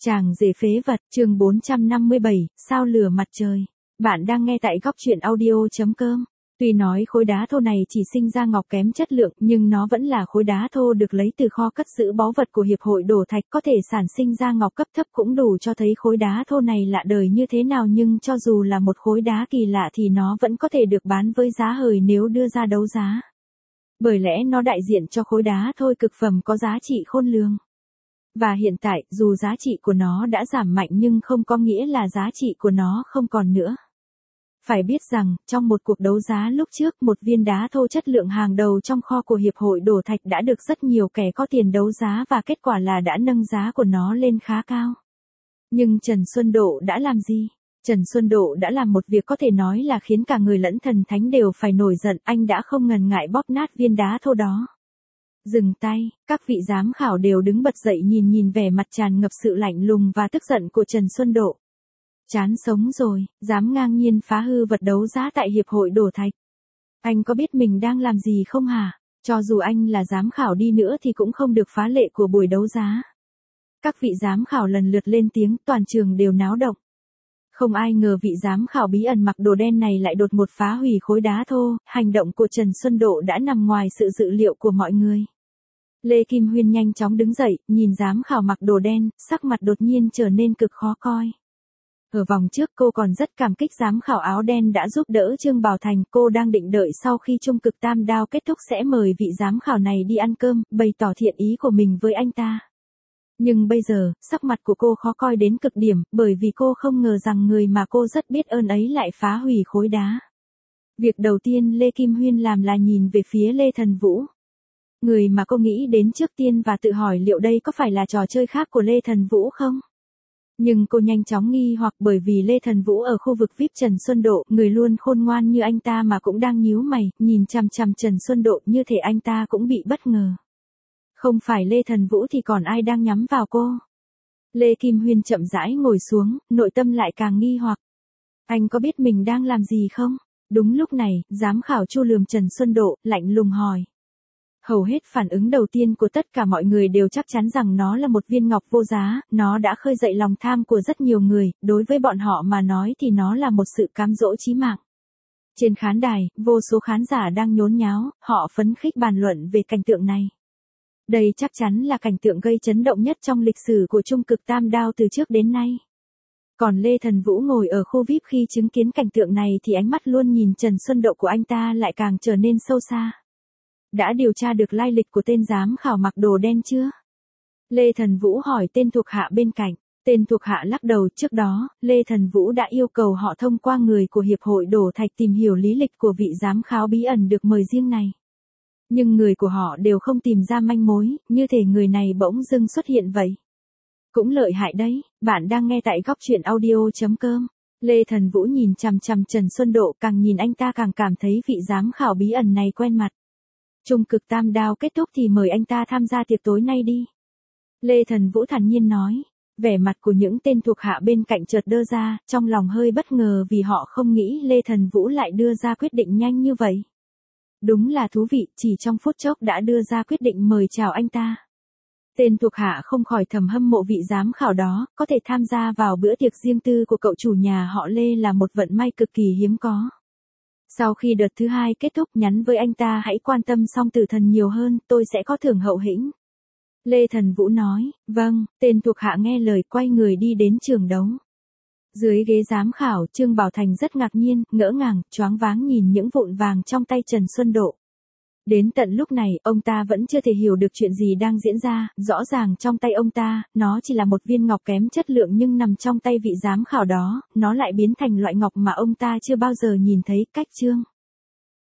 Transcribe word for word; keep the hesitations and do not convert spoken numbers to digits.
Chàng rể phế vật, chương bốn trăm năm mươi bảy, sao lửa mặt trời. Bạn đang nghe tại góc truyện audio.com. Tuy nói khối đá thô này chỉ sinh ra ngọc kém chất lượng, nhưng nó vẫn là khối đá thô được lấy từ kho cất giữ báu vật của Hiệp hội Đổ Thạch, có thể sản sinh ra ngọc cấp thấp cũng đủ cho thấy khối đá thô này lạ đời như thế nào, nhưng cho dù là một khối đá kỳ lạ thì nó vẫn có thể được bán với giá hời nếu đưa ra đấu giá. Bởi lẽ nó đại diện cho khối đá thô cực phẩm có giá trị khôn lường. Và hiện tại, dù giá trị của nó đã giảm mạnh nhưng không có nghĩa là giá trị của nó không còn nữa. Phải biết rằng, trong một cuộc đấu giá lúc trước, một viên đá thô chất lượng hàng đầu trong kho của Hiệp hội Đổ Thạch đã được rất nhiều kẻ có tiền đấu giá và kết quả là đã nâng giá của nó lên khá cao. Nhưng Trần Xuân Độ đã làm gì? Trần Xuân Độ đã làm một việc có thể nói là khiến cả người lẫn thần thánh đều phải nổi giận, anh đã không ngần ngại bóp nát viên đá thô đó. Dừng tay, các vị giám khảo đều đứng bật dậy nhìn nhìn vẻ mặt tràn ngập sự lạnh lùng và tức giận của Trần Xuân Độ. Chán sống rồi, dám ngang nhiên phá hư vật đấu giá tại Hiệp hội Đổ Thạch. Anh có biết mình đang làm gì không hả? Cho dù anh là giám khảo đi nữa thì cũng không được phá lệ của buổi đấu giá. Các vị giám khảo lần lượt lên tiếng, toàn trường đều náo động. Không ai ngờ vị giám khảo bí ẩn mặc đồ đen này lại đột ngột phá hủy khối đá thô, hành động của Trần Xuân Độ đã nằm ngoài sự dự liệu của mọi người. Lê Kim Huyên nhanh chóng đứng dậy, nhìn giám khảo mặc đồ đen, sắc mặt đột nhiên trở nên cực khó coi. Ở vòng trước cô còn rất cảm kích giám khảo áo đen đã giúp đỡ Trương Bảo Thành, cô đang định đợi sau khi Trung Cực Tam Đao kết thúc sẽ mời vị giám khảo này đi ăn cơm, bày tỏ thiện ý của mình với anh ta. Nhưng bây giờ, sắc mặt của cô khó coi đến cực điểm, bởi vì cô không ngờ rằng người mà cô rất biết ơn ấy lại phá hủy khối đá. Việc đầu tiên Lê Kim Huyên làm là nhìn về phía Lê Thần Vũ. Người mà cô nghĩ đến trước tiên và tự hỏi liệu đây có phải là trò chơi khác của Lê Thần Vũ không? Nhưng cô nhanh chóng nghi hoặc bởi vì Lê Thần Vũ ở khu vực vi ai pi Trần Xuân Độ, người luôn khôn ngoan như anh ta mà cũng đang nhíu mày, nhìn chằm chằm Trần Xuân Độ như thể anh ta cũng bị bất ngờ. Không phải Lê Thần Vũ thì còn ai đang nhắm vào cô? Lê Kim Huyên chậm rãi ngồi xuống, nội tâm lại càng nghi hoặc. Anh có biết mình đang làm gì không? Đúng lúc này, giám khảo Chu lườm Trần Xuân Độ, lạnh lùng hỏi. Hầu hết phản ứng đầu tiên của tất cả mọi người đều chắc chắn rằng nó là một viên ngọc vô giá, nó đã khơi dậy lòng tham của rất nhiều người, đối với bọn họ mà nói thì nó là một sự cám dỗ chí mạng. Trên khán đài, vô số khán giả đang nhốn nháo, họ phấn khích bàn luận về cảnh tượng này. Đây chắc chắn là cảnh tượng gây chấn động nhất trong lịch sử của Trung Cực Tam Đao từ trước đến nay. Còn Lê Thần Vũ ngồi ở khu vi ai pi khi chứng kiến cảnh tượng này thì ánh mắt luôn nhìn Trần Xuân Độ của anh ta lại càng trở nên sâu xa. Đã điều tra được lai lịch của tên giám khảo mặc đồ đen chưa? Lê Thần Vũ hỏi tên thuộc hạ bên cạnh. Tên thuộc hạ lắc đầu. Trước đó, Lê Thần Vũ đã yêu cầu họ thông qua người của Hiệp hội Đổ Thạch tìm hiểu lý lịch của vị giám khảo bí ẩn được mời riêng này. Nhưng người của họ đều không tìm ra manh mối, như thể người này bỗng dưng xuất hiện vậy. Cũng lợi hại đấy, bạn đang nghe tại góc truyện audio.com. Lê Thần Vũ nhìn chằm chằm Trần Xuân Độ, càng nhìn anh ta càng cảm thấy vị giám khảo bí ẩn này quen mặt. Trung Cực Tam Đao kết thúc thì mời anh ta tham gia tiệc tối nay đi. Lê Thần Vũ thản nhiên nói. Vẻ mặt của những tên thuộc hạ bên cạnh chợt đơ ra, trong lòng hơi bất ngờ vì họ không nghĩ Lê Thần Vũ lại đưa ra quyết định nhanh như vậy. Đúng là thú vị, chỉ trong phút chốc đã đưa ra quyết định mời chào anh ta. Tên thuộc hạ không khỏi thầm hâm mộ vị giám khảo đó, có thể tham gia vào bữa tiệc riêng tư của cậu chủ nhà họ Lê là một vận may cực kỳ hiếm có. Sau khi đợt thứ hai kết thúc nhắn với anh ta hãy quan tâm Song Tử Thần nhiều hơn, tôi sẽ có thưởng hậu hĩnh. Lê Thần Vũ nói, vâng, tên thuộc hạ nghe lời quay người đi đến trường đấu. Dưới ghế giám khảo, Trương Bảo Thành rất ngạc nhiên, ngỡ ngàng, choáng váng nhìn những vụn vàng trong tay Trần Xuân Độ. Đến tận lúc này, ông ta vẫn chưa thể hiểu được chuyện gì đang diễn ra, rõ ràng trong tay ông ta, nó chỉ là một viên ngọc kém chất lượng nhưng nằm trong tay vị giám khảo đó, nó lại biến thành loại ngọc mà ông ta chưa bao giờ nhìn thấy. Cách chương